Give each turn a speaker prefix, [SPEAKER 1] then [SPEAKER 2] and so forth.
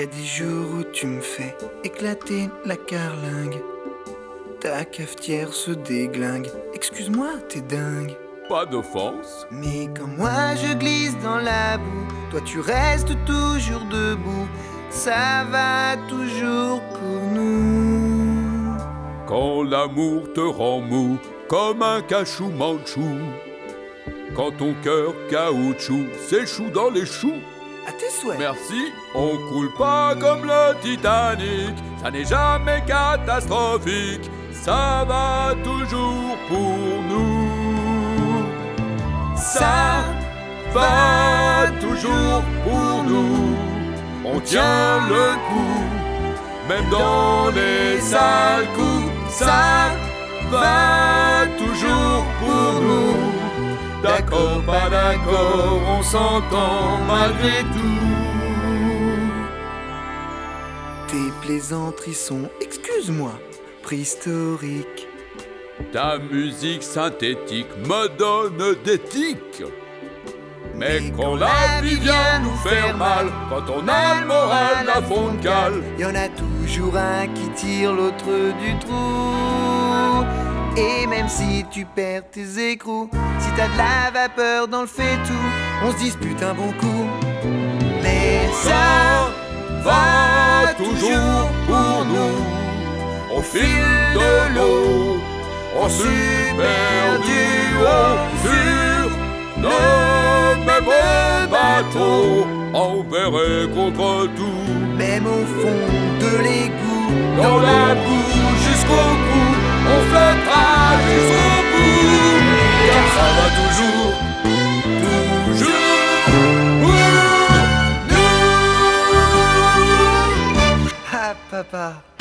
[SPEAKER 1] a des jours où tu me fais éclater la carlingue. Ta cafetière se déglingue. Excuse-moi, t'es dingue.
[SPEAKER 2] Pas d'offense.
[SPEAKER 1] Mais quand moi je glisse dans la boue, toi tu restes toujours debout. Ça va toujours pour nous.
[SPEAKER 2] Quand l'amour te rend mou comme un cachou mandchou. Quand ton cœur caoutchouc s'échoue dans les choux.
[SPEAKER 1] À tes souhaits.
[SPEAKER 2] Merci, on coule pas comme le Titanic. Ça n'est jamais catastrophique. Ça va toujours pour nous. Ça va toujours pour nous. On tient le coup, même dans les sales coups. Ça va toujours pour nous. D'accord, pas d'accord, on s'entend malgré tout.
[SPEAKER 1] Tes plaisanteries sont, excuse-moi, préhistoriques.
[SPEAKER 2] Ta musique synthétique me donne des tics. Mais quand la vie vient nous faire mal, quand on a le moral à fond de cale,
[SPEAKER 1] y'en a toujours un qui tire l'autre du trou. Et même si tu perds tes écrous, si t'as de la vapeur dans le faitout, on se dispute un bon coup. Mais ça
[SPEAKER 2] va toujours pour nous. Au fil de l'eau, en super duo, sur le même bateau, envers et contre tout.
[SPEAKER 1] Même au fond de l'égout,
[SPEAKER 2] dans la boue jusqu'au bout, on flottera jusqu'au bout, car ça va toujours, toujours pour nous.
[SPEAKER 1] Ah papa.